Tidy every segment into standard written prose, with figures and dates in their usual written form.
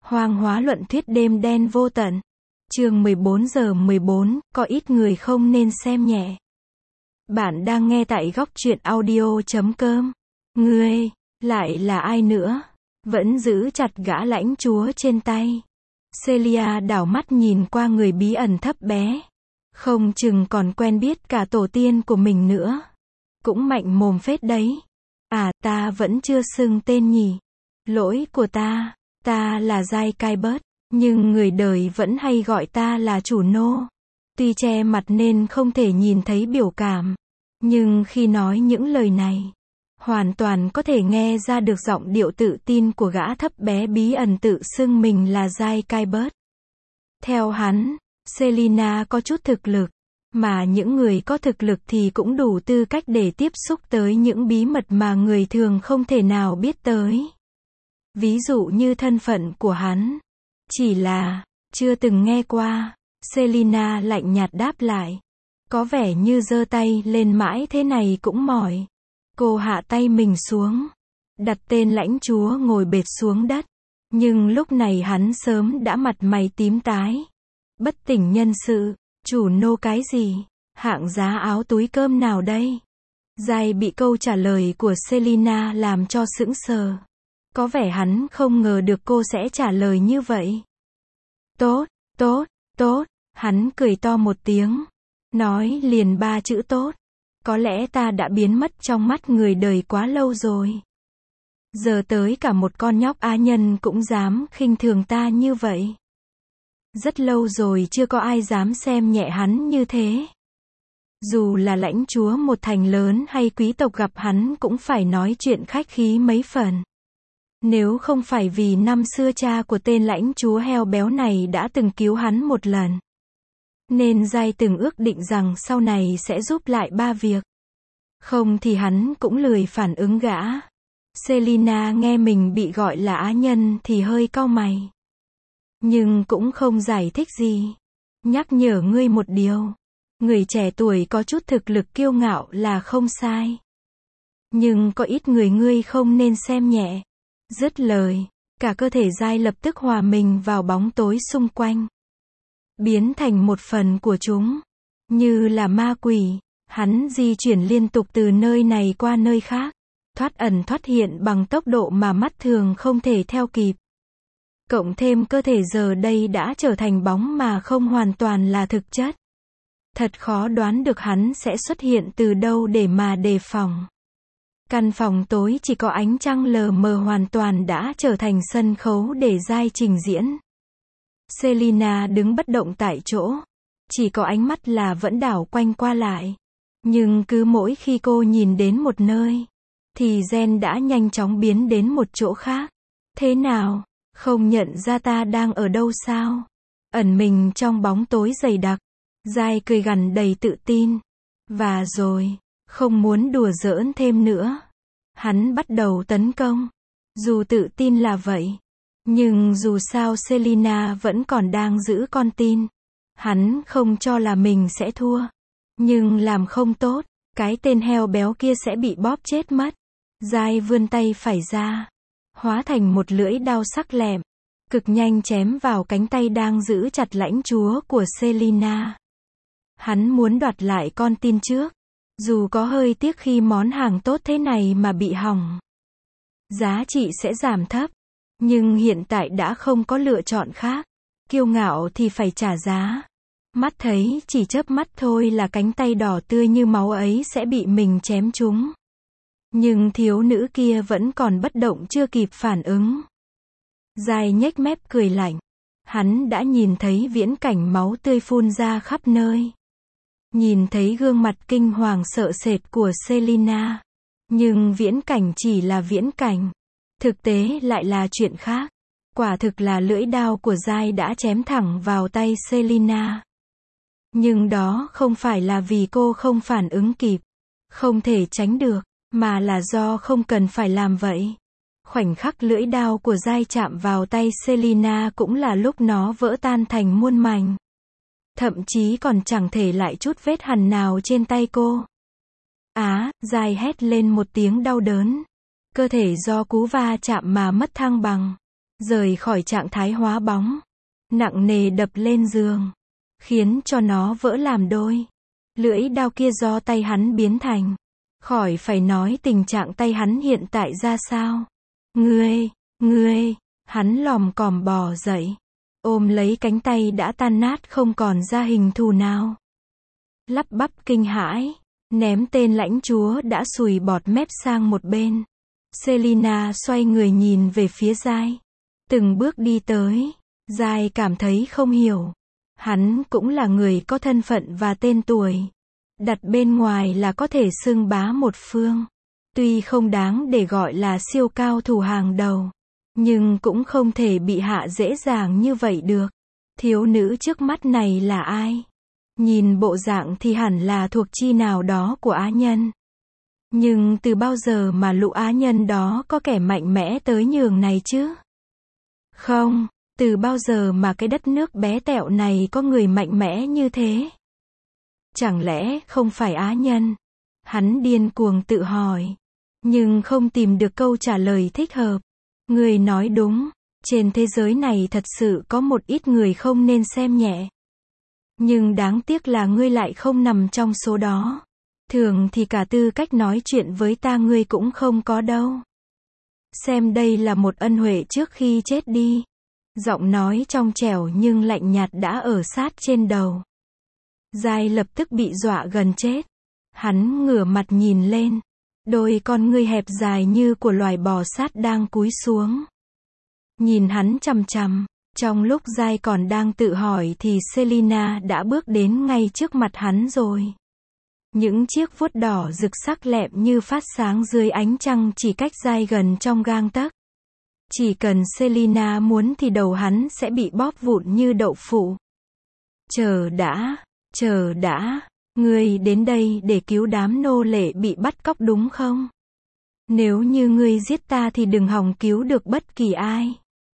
Hoang hóa luận thuyết đêm đen vô tận. Chương 14:14, có ít người không nên xem nhẹ. Bạn đang nghe tại góc truyện audio.com. Ngươi, lại là ai nữa? Vẫn giữ chặt gã lãnh chúa trên tay. Celia đảo mắt nhìn qua người bí ẩn thấp bé. Không chừng còn quen biết cả tổ tiên của mình nữa. Cũng mạnh mồm phết đấy. À, ta vẫn chưa xưng tên nhỉ. Lỗi của ta là Giai Caibert, nhưng người đời vẫn hay gọi ta là chủ nô. Tuy che mặt nên không thể nhìn thấy biểu cảm, nhưng khi nói những lời này, hoàn toàn có thể nghe ra được giọng điệu tự tin của gã thấp bé bí ẩn tự xưng mình là Giai Caibert. Theo hắn, Selina có chút thực lực, mà những người có thực lực thì cũng đủ tư cách để tiếp xúc tới những bí mật mà người thường không thể nào biết tới. Ví dụ như thân phận của hắn. Chỉ là, chưa từng nghe qua. Selina lạnh nhạt đáp lại. Có vẻ như giơ tay lên mãi thế này cũng mỏi. Cô hạ tay mình xuống. Đặt tên lãnh chúa ngồi bệt xuống đất. Nhưng lúc này hắn sớm đã mặt mày tím tái. Bất tỉnh nhân sự. Chủ nô cái gì? Hạng giá áo túi cơm nào đây? Giai bị câu trả lời của Selina làm cho sững sờ. Có vẻ hắn không ngờ được cô sẽ trả lời như vậy. Tốt, hắn cười to một tiếng. Nói liền 3 chữ tốt. Có lẽ ta đã biến mất trong mắt người đời quá lâu rồi. Giờ tới cả một con nhóc á nhân cũng dám khinh thường ta như vậy. Rất lâu rồi chưa có ai dám xem nhẹ hắn như thế. Dù là lãnh chúa một thành lớn hay quý tộc gặp hắn cũng phải nói chuyện khách khí mấy phần. Nếu không phải vì năm xưa cha của tên lãnh chúa heo béo này đã từng cứu hắn một lần. Nên Giai từng ước định rằng sau này sẽ giúp lại 3 việc. Không thì hắn cũng lười phản ứng gã. Selina nghe mình bị gọi là á nhân thì hơi cau mày. Nhưng cũng không giải thích gì. Nhắc nhở ngươi một điều. Người trẻ tuổi có chút thực lực kiêu ngạo là không sai. Nhưng có ít người ngươi không nên xem nhẹ. Dứt lời, cả cơ thể Giai lập tức hòa mình vào bóng tối xung quanh. Biến thành một phần của chúng. Như là ma quỷ, hắn di chuyển liên tục từ nơi này qua nơi khác. Thoát ẩn thoát hiện bằng tốc độ mà mắt thường không thể theo kịp. Cộng thêm cơ thể giờ đây đã trở thành bóng mà không hoàn toàn là thực chất. Thật khó đoán được hắn sẽ xuất hiện từ đâu để mà đề phòng. Căn phòng tối chỉ có ánh trăng lờ mờ hoàn toàn đã trở thành sân khấu để Giai trình diễn. Selina đứng bất động tại chỗ. Chỉ có ánh mắt là vẫn đảo quanh qua lại. Nhưng cứ mỗi khi cô nhìn đến một nơi, thì Jen đã nhanh chóng biến đến một chỗ khác. Thế nào? Không nhận ra ta đang ở đâu sao? Ẩn mình trong bóng tối dày đặc. Giai cười gằn đầy tự tin. Và rồi, không muốn đùa giỡn thêm nữa. Hắn bắt đầu tấn công. Dù tự tin là vậy. Nhưng dù sao Selina vẫn còn đang giữ con tin. Hắn không cho là mình sẽ thua. Nhưng làm không tốt, cái tên heo béo kia sẽ bị bóp chết mất. Giai vươn tay phải ra. Hóa thành một lưỡi đao sắc lẹm. Cực nhanh chém vào cánh tay đang giữ chặt lãnh chúa của Selina. Hắn muốn đoạt lại con tin trước. Dù có hơi tiếc khi món hàng tốt thế này mà bị hỏng. Giá trị sẽ giảm thấp. Nhưng hiện tại đã không có lựa chọn khác. Kiêu ngạo thì phải trả giá. Mắt thấy chỉ chớp mắt thôi là cánh tay đỏ tươi như máu ấy sẽ bị mình chém trúng. Nhưng thiếu nữ kia vẫn còn bất động chưa kịp phản ứng. Giai nhếch mép cười lạnh. Hắn đã nhìn thấy viễn cảnh máu tươi phun ra khắp nơi. Nhìn thấy gương mặt kinh hoàng sợ sệt của Selina. Nhưng viễn cảnh chỉ là viễn cảnh. Thực tế lại là chuyện khác. Quả thực là lưỡi đao của Giai đã chém thẳng vào tay Selina. Nhưng đó không phải là vì cô không phản ứng kịp. Không thể tránh được. Mà là do không cần phải làm vậy. Khoảnh khắc lưỡi đao của Giai chạm vào tay Selina cũng là lúc nó vỡ tan thành muôn mảnh. Thậm chí còn chẳng thể lại chút vết hằn nào trên tay cô. Giai hét lên một tiếng đau đớn. Cơ thể do cú va chạm mà mất thăng bằng. rời khỏi trạng thái hóa bóng, nặng nề đập lên giường, khiến cho nó vỡ làm đôi. Lưỡi dao kia do tay hắn biến thành. Khỏi phải nói tình trạng tay hắn hiện tại ra sao. Ngươi, hắn lòm còm bò dậy, ôm lấy cánh tay đã tan nát không còn ra hình thù nào. Lắp bắp kinh hãi, ném tên lãnh chúa đã sùi bọt mép sang một bên. Selina xoay người nhìn về phía Giai. Từng bước đi tới, Giai cảm thấy không hiểu. Hắn cũng là người có thân phận và tên tuổi. Đặt bên ngoài là có thể xưng bá một phương. Tuy không đáng để gọi là siêu cao thủ hàng đầu, nhưng cũng không thể bị hạ dễ dàng như vậy được. Thiếu nữ trước mắt này là ai? Nhìn bộ dạng thì hẳn là thuộc chi nào đó của Á Nhân. Nhưng từ bao giờ mà lũ Á Nhân đó có kẻ mạnh mẽ tới nhường này chứ? Không, từ bao giờ mà cái đất nước bé tẹo này có người mạnh mẽ như thế? Chẳng lẽ không phải Á Nhân? Hắn điên cuồng tự hỏi, nhưng không tìm được câu trả lời thích hợp. Người nói đúng, trên thế giới này thật sự có một ít người không nên xem nhẹ. Nhưng đáng tiếc là ngươi lại không nằm trong số đó. Thường thì cả tư cách nói chuyện với ta ngươi cũng không có đâu. Xem đây là một ân huệ trước khi chết đi. Giọng nói trong trẻo nhưng lạnh nhạt đã ở sát trên đầu. Giai lập tức bị dọa gần chết. Hắn ngửa mặt nhìn lên. Đôi con ngươi hẹp dài như của loài bò sát đang cúi xuống. Nhìn hắn chằm chằm. Trong lúc Giai còn đang tự hỏi thì Selina đã bước đến ngay trước mặt hắn rồi. Những chiếc vuốt đỏ rực sắc lẹm như phát sáng dưới ánh trăng chỉ cách Giai gần trong gang tấc. Chỉ cần Selina muốn thì đầu hắn sẽ bị bóp vụn như đậu phụ. Chờ đã, ngươi đến đây để cứu đám nô lệ bị bắt cóc đúng không? Nếu như ngươi giết ta thì đừng hòng cứu được bất kỳ ai.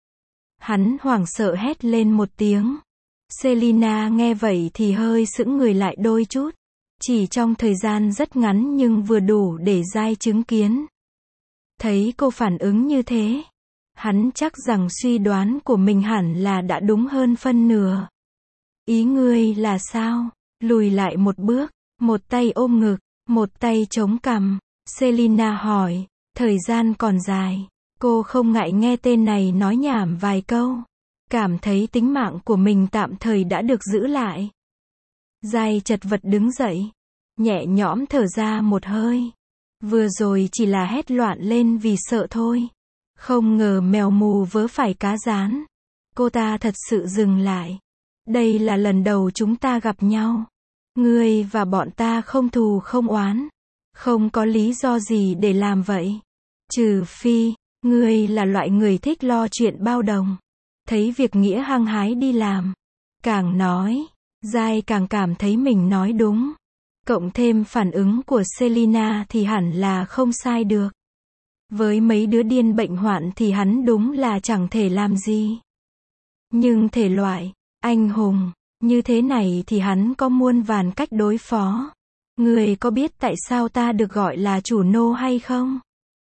Hắn hoảng sợ hét lên một tiếng. Selina nghe vậy thì hơi sững người lại đôi chút. Chỉ trong thời gian rất ngắn nhưng vừa đủ để Giai chứng kiến. Thấy cô phản ứng như thế, hắn chắc rằng suy đoán của mình hẳn là đã đúng hơn phân nửa. Ý ngươi là sao? Lùi lại một bước, một tay ôm ngực, một tay chống cằm. Selina hỏi, thời gian còn dài. Cô không ngại nghe tên này nói nhảm vài câu. Cảm thấy tính mạng của mình tạm thời đã được giữ lại. Giai chật vật đứng dậy. Nhẹ nhõm thở ra một hơi. Vừa rồi chỉ là hét loạn lên vì sợ thôi. Không ngờ mèo mù vớ phải cá rán. Cô ta thật sự dừng lại. Đây là lần đầu chúng ta gặp nhau. Ngươi và bọn ta không thù không oán. Không có lý do gì để làm vậy. Trừ phi, ngươi là loại người thích lo chuyện bao đồng. Thấy việc nghĩa hăng hái đi làm. Càng nói, Giai càng cảm thấy mình nói đúng. Cộng thêm phản ứng của Selina thì hẳn là không sai được. Với mấy đứa điên bệnh hoạn thì hắn đúng là chẳng thể làm gì. Nhưng thể loại anh hùng như thế này thì hắn có muôn vàn cách đối phó. Người có biết tại sao ta được gọi là chủ nô hay không?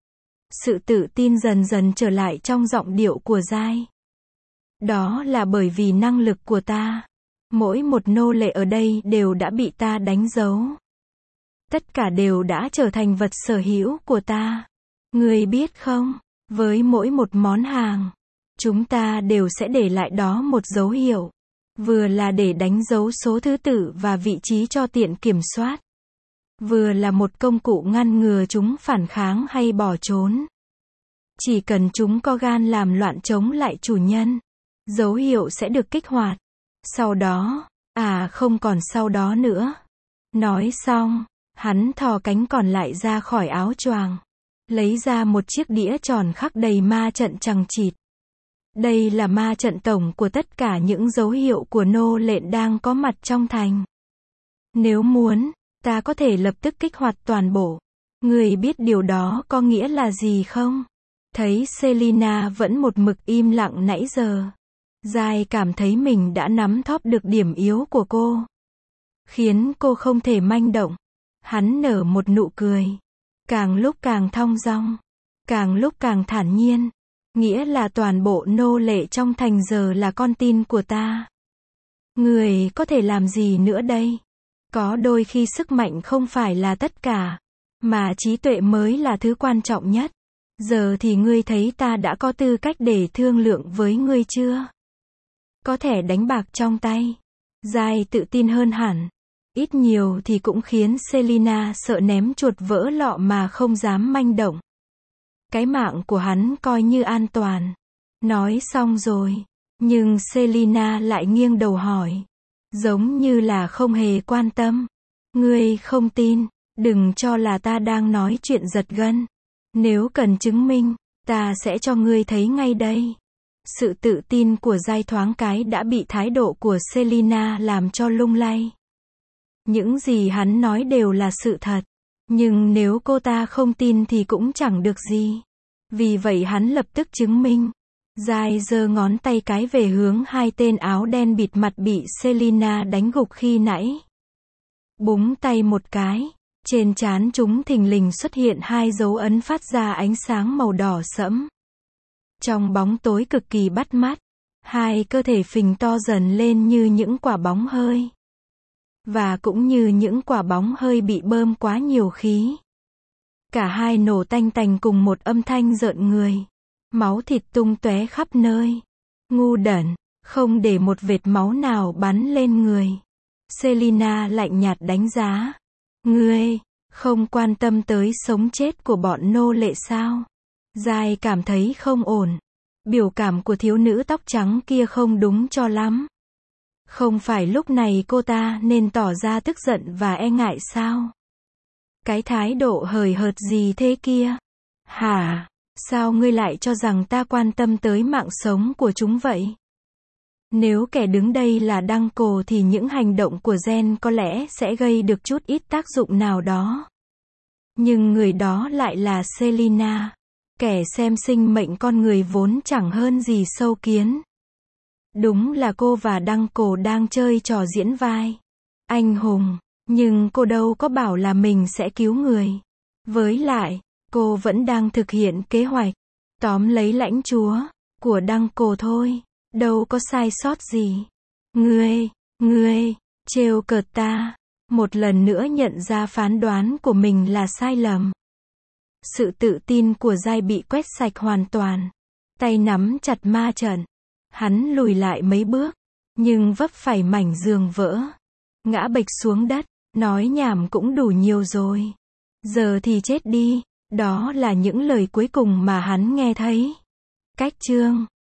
Sự tự tin dần dần trở lại trong giọng điệu của Giai. Đó là bởi vì năng lực của ta. Mỗi một nô lệ ở đây đều đã bị ta đánh dấu. Tất cả đều đã trở thành vật sở hữu của ta. Người biết không, với mỗi một món hàng, chúng ta đều sẽ để lại đó một dấu hiệu. Vừa là để đánh dấu số thứ tự và vị trí cho tiện kiểm soát. Vừa là một công cụ ngăn ngừa chúng phản kháng hay bỏ trốn. Chỉ cần chúng có gan làm loạn chống lại chủ nhân, dấu hiệu sẽ được kích hoạt. Sau đó, không còn sau đó nữa. Nói xong, hắn thò cánh còn lại ra khỏi áo choàng, lấy ra một chiếc đĩa tròn khắc đầy ma trận chằng chịt. Đây là ma trận tổng của tất cả những dấu hiệu của nô lệ đang có mặt trong thành. Nếu muốn, ta có thể lập tức kích hoạt toàn bộ. Người biết điều đó có nghĩa là gì không? Thấy Selina vẫn một mực im lặng nãy giờ. Giai cảm thấy mình đã nắm thóp được điểm yếu của cô. Khiến cô không thể manh động. Hắn nở một nụ cười. Càng lúc càng thong dong. Càng lúc càng thản nhiên. Nghĩa là toàn bộ nô lệ trong thành giờ là con tin của ta. Người có thể làm gì nữa đây? Có đôi khi sức mạnh không phải là tất cả, mà trí tuệ mới là thứ quan trọng nhất. Giờ thì ngươi thấy ta đã có tư cách để thương lượng với ngươi chưa? Có thẻ đánh bạc trong tay. Giai tự tin hơn hẳn. Ít nhiều thì cũng khiến Selina sợ ném chuột vỡ lọ mà không dám manh động. Cái mạng của hắn coi như an toàn. Nói xong rồi. Nhưng Selina lại nghiêng đầu hỏi. Giống như là không hề quan tâm. Ngươi không tin, đừng cho là ta đang nói chuyện giật gân. Nếu cần chứng minh, ta sẽ cho ngươi thấy ngay đây. Sự tự tin của Giai thoáng cái đã bị thái độ của Selina làm cho lung lay. Những gì hắn nói đều là sự thật. Nhưng nếu cô ta không tin thì cũng chẳng được gì. Vì vậy hắn lập tức chứng minh. Giai giơ ngón tay cái về hướng hai tên áo đen bịt mặt bị Selina đánh gục khi nãy. Búng tay một cái. Trên trán chúng thình lình xuất hiện hai dấu ấn phát ra ánh sáng màu đỏ sẫm. Trong bóng tối cực kỳ bắt mắt, hai cơ thể phình to dần lên như những quả bóng hơi. Và cũng như những quả bóng hơi bị bơm quá nhiều khí. Cả hai nổ tanh tành cùng một âm thanh rợn người. Máu thịt tung tóe khắp nơi. Ngu đẩn, không để một vệt máu nào bắn lên người. Selina lạnh nhạt đánh giá. Ngươi, không quan tâm tới sống chết của bọn nô lệ sao? Giai cảm thấy không ổn. Biểu cảm của thiếu nữ tóc trắng kia không đúng cho lắm. Không phải lúc này cô ta nên tỏ ra tức giận và e ngại sao? Cái thái độ hời hợt gì thế kia? Hả? Sao ngươi lại cho rằng ta quan tâm tới mạng sống của chúng vậy? Nếu kẻ đứng đây là Đăng Cổ thì những hành động của Gen có lẽ sẽ gây được chút ít tác dụng nào đó. Nhưng người đó lại là Selina. Kẻ xem sinh mệnh con người vốn chẳng hơn gì sâu kiến. Đúng là cô và Đăng Cổ đang chơi trò diễn vai anh hùng, nhưng cô đâu có bảo là mình sẽ cứu người. Với lại, cô vẫn đang thực hiện kế hoạch tóm lấy lãnh chúa của Đăng Cổ thôi, đâu có sai sót gì. Ngươi, trêu cợt ta. Một lần nữa nhận ra phán đoán của mình là sai lầm. Sự tự tin của Giai bị quét sạch hoàn toàn. Tay nắm chặt ma trận. Hắn lùi lại mấy bước, nhưng vấp phải mảnh giường vỡ. Ngã bệch xuống đất, nói nhảm cũng đủ nhiều rồi. Giờ thì chết đi. Đó là những lời cuối cùng mà hắn nghe thấy. Cách chương